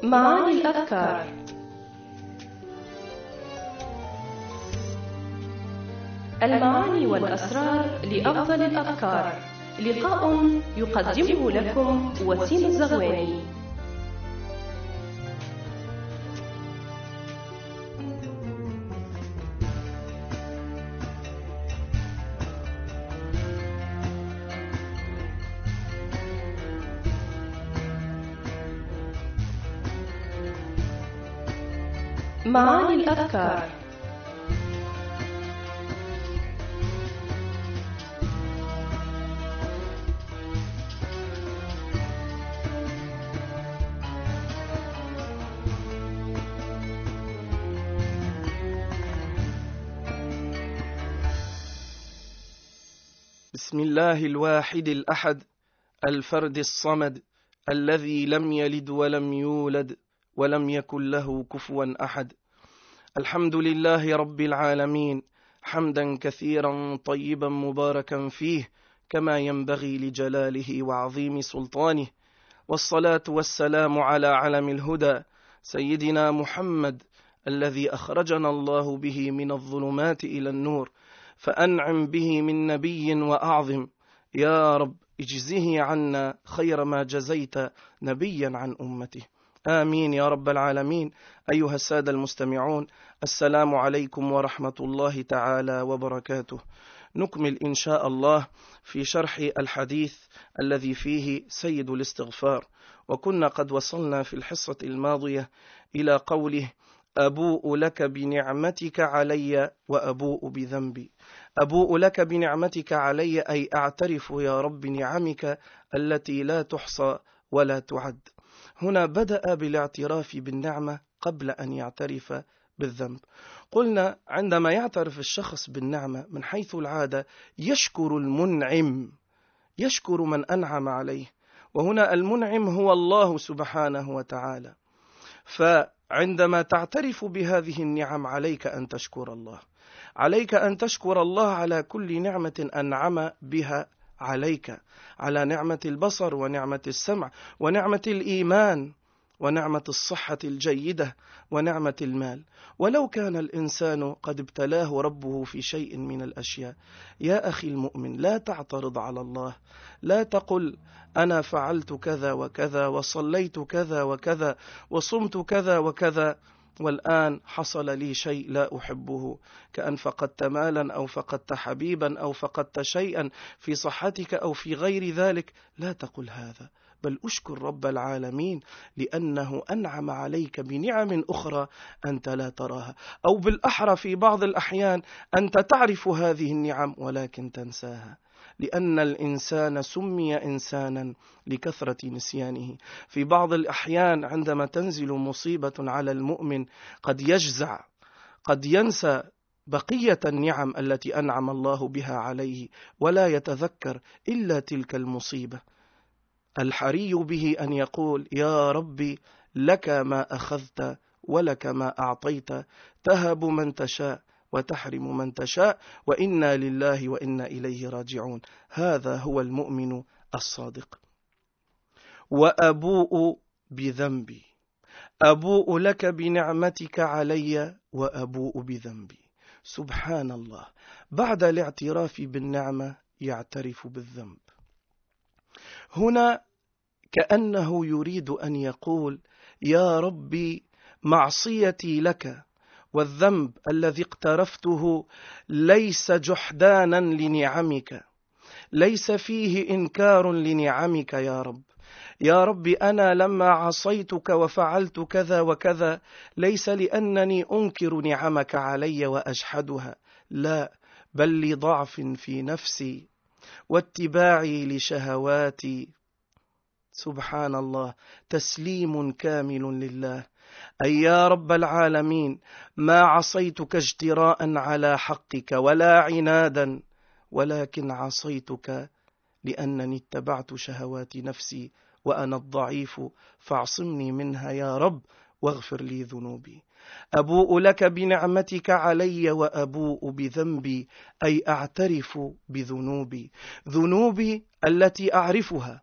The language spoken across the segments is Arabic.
معاني الأفكار. المعاني والأسرار لأفضل الأفكار. لقاء يقدمه لكم وسيم الزغواني. معاني الأفكار. بسم الله الواحد الأحد الفرد الصمد الذي لم يلد ولم يولد ولم يكن له كفوا أحد. الحمد لله رب العالمين حمدا كثيرا طيبا مباركا فيه كما ينبغي لجلاله وعظيم سلطانه، والصلاة والسلام على علم الهدى سيدنا محمد الذي أخرجنا الله به من الظلمات إلى النور، فأنعم به من نبي وأعظم. يا رب اجزه عنا خير ما جزيت نبيا عن أمته، آمين يا رب العالمين. أيها السادة المستمعون، السلام عليكم ورحمة الله تعالى وبركاته. نكمل إن شاء الله في شرح الحديث الذي فيه سيد الاستغفار، وكنا قد وصلنا في الحصة الماضية إلى قوله: أبوء لك بنعمتك علي وأبوء بذنبي. أبوء لك بنعمتك علي أي أعترف يا رب نعمك التي لا تحصى ولا تعد. هنا بدأ بالاعتراف بالنعمة قبل أن يعترف بالذنب. قلنا عندما يعترف الشخص بالنعمة من حيث العادة يشكر المنعم، يشكر من أنعم عليه، وهنا المنعم هو الله سبحانه وتعالى. فعندما تعترف بهذه النعم عليك أن تشكر الله، عليك أن تشكر الله على كل نعمة أنعم بها عليك، على نعمة البصر ونعمة السمع ونعمة الإيمان ونعمة الصحة الجيدة ونعمة المال. ولو كان الإنسان قد ابتلاه ربه في شيء من الأشياء، يا أخي المؤمن لا تعترض على الله، لا تقل أنا فعلت كذا وكذا وصليت كذا وكذا وصمت كذا وكذا والآن حصل لي شيء لا أحبه، كأن فقدت مالا أو فقدت حبيبا أو فقدت شيئا في صحتك أو في غير ذلك. لا تقل هذا، بل أشكر رب العالمين لأنه أنعم عليك بنعم أخرى أنت لا تراها، أو بالأحرى في بعض الأحيان أنت تعرف هذه النعم ولكن تنساها، لأن الإنسان سمي إنسانا لكثرة نسيانه. في بعض الأحيان عندما تنزل مصيبة على المؤمن قد يجزع، قد ينسى بقية النعم التي أنعم الله بها عليه ولا يتذكر إلا تلك المصيبة. الحري به أن يقول: يا ربي لك ما أخذت ولك ما أعطيت، تهب من تشاء وتحرم من تشاء، وإنا لله وإنا إليه راجعون. هذا هو المؤمن الصادق. وأبوء بذنبي، أبوء لك بنعمتك علي وأبوء بذنبي. سبحان الله، بعد الاعتراف بالنعمة يعترف بالذنب. هنا كأنه يريد أن يقول: يا ربي معصيتي لك، والذنب الذي اقترفته ليس جحدانا لنعمك، ليس فيه إنكار لنعمك يا رب. يا رب أنا لما عصيتك وفعلت كذا وكذا ليس لأنني أنكر نعمك علي وأجحدها، لا، بل لضعف في نفسي واتباعي لشهواتي. سبحان الله، تسليم كامل لله. أي يا رب العالمين ما عصيتك اجتراء على حقك ولا عنادا، ولكن عصيتك لأنني اتبعت شهوات نفسي وأنا الضعيف، فاعصمني منها يا رب واغفر لي ذنوبي. أبوء لك بنعمتك علي وأبوء بذنبي، أي أعترف بذنوبي، ذنوبي التي أعرفها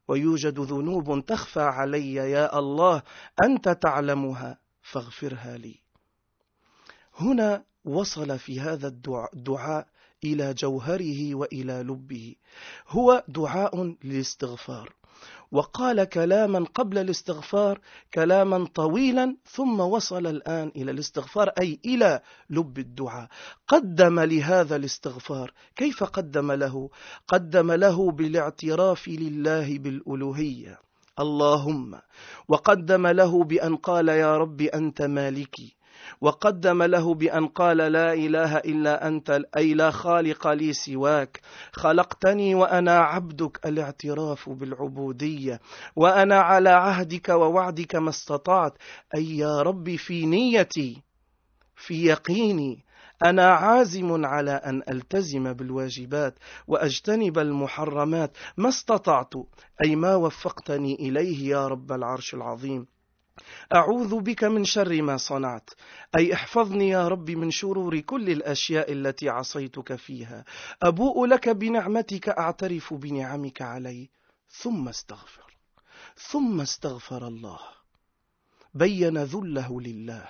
ويوجد ذنوب تخفى علي يا الله أنت تعلمها فاغفرها لي. هنا وصل في هذا الدعاء إلى جوهره وإلى لبه. هو دعاء للاستغفار، وقال كلاما قبل الاستغفار، كلاما طويلا، ثم وصل الآن إلى الاستغفار، أي إلى لب الدعاء. قدم لهذا الاستغفار. كيف قدم له؟ قدم له بالاعتراف لله بالألوهية اللهم، وقدم له بأن قال يا رب أنت مالكي، وقدم له بأن قال لا إله إلا أنت، أي لا خالق لي سواك، خلقتني وأنا عبدك، الاعتراف بالعبودية، وأنا على عهدك ووعدك ما استطعت، أي يا رب في نيتي في يقيني أنا عازم على أن ألتزم بالواجبات وأجتنب المحرمات ما استطعت، أي ما وفقتني إليه يا رب العرش العظيم. أعوذ بك من شر ما صنعت، أي احفظني يا رب من شرور كل الأشياء التي عصيتك فيها. أبوء لك بنعمتك، أعترف بنعمك علي. ثم استغفر الله، بين ذله لله،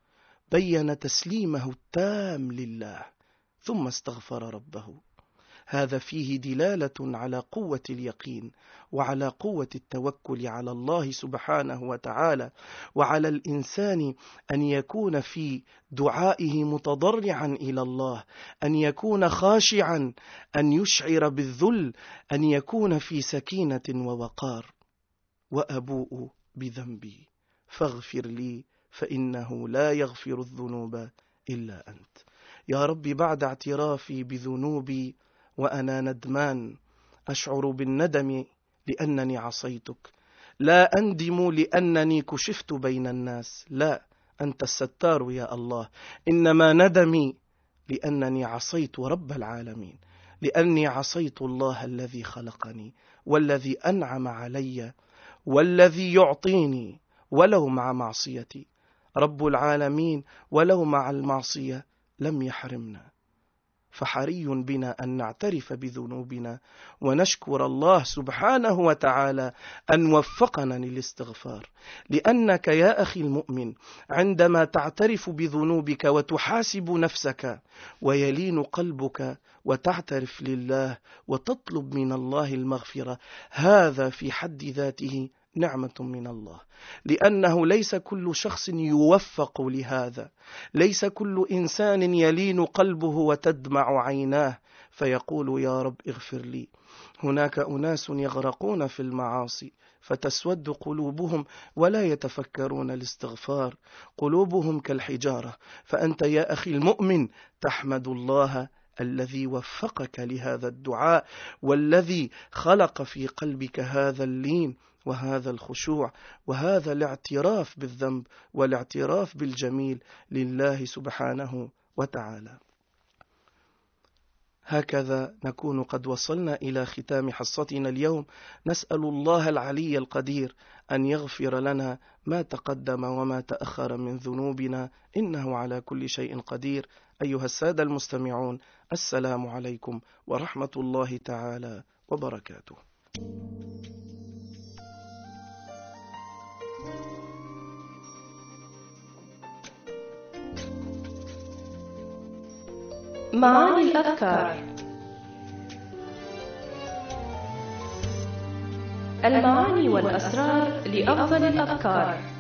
بين تسليمه التام لله، ثم استغفر ربه. هذا فيه دلالة على قوة اليقين وعلى قوة التوكل على الله سبحانه وتعالى، وعلى الإنسان أن يكون في دعائه متضرعا إلى الله، أن يكون خاشعا، أن يشعر بالذل، أن يكون في سكينة ووقار. وأبوء بذنبي فاغفر لي فإنه لا يغفر الذنوب إلا أنت. يا رب بعد اعترافي بذنوبي وأنا ندمان، أشعر بالندم لأنني عصيتك، لا أندم لأنني كشفت بين الناس، لا، أنت الستار يا الله، إنما ندمي لأنني عصيت رب العالمين، لأني عصيت الله الذي خلقني والذي أنعم علي والذي يعطيني ولو مع معصيتي. رب العالمين ولو مع المعصية لم يحرمنا، فحري بنا أن نعترف بذنوبنا ونشكر الله سبحانه وتعالى أن وفقنا للاستغفار. لأنك يا أخي المؤمن عندما تعترف بذنوبك وتحاسب نفسك ويلين قلبك وتعترف لله وتطلب من الله المغفرة، هذا في حد ذاته نعمة من الله، لأنه ليس كل شخص يوفق لهذا، ليس كل إنسان يلين قلبه وتدمع عيناه فيقول يا رب اغفر لي. هناك أناس يغرقون في المعاصي فتسود قلوبهم ولا يتفكرون الاستغفار، قلوبهم كالحجارة. فأنت يا أخي المؤمن تحمد الله الذي وفقك لهذا الدعاء، والذي خلق في قلبك هذا اللين وهذا الخشوع وهذا الاعتراف بالذنب والاعتراف بالجميل لله سبحانه وتعالى. هكذا نكون قد وصلنا إلى ختام حصتنا اليوم. نسأل الله العلي القدير أن يغفر لنا ما تقدم وما تأخر من ذنوبنا، إنه على كل شيء قدير. أيها السادة المستمعون، السلام عليكم ورحمة الله تعالى وبركاته. معاني الأذكار. المعاني والأسرار لأفضل الأذكار.